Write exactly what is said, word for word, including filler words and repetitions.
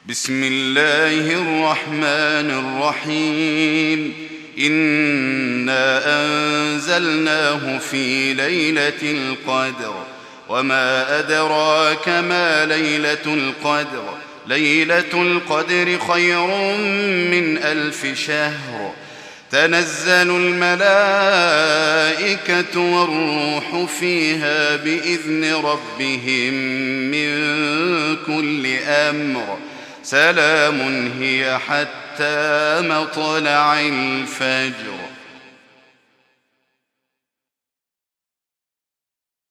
بسم الله الرحمن الرحيم. إنا أنزلناه في ليلة القدر وما أدراك ما ليلة القدر ليلة القدر خير من ألف شهر. تنزل الملائكة والروح فيها بإذن ربهم من كل أمر. سلام هي حتى مطلع الفجر.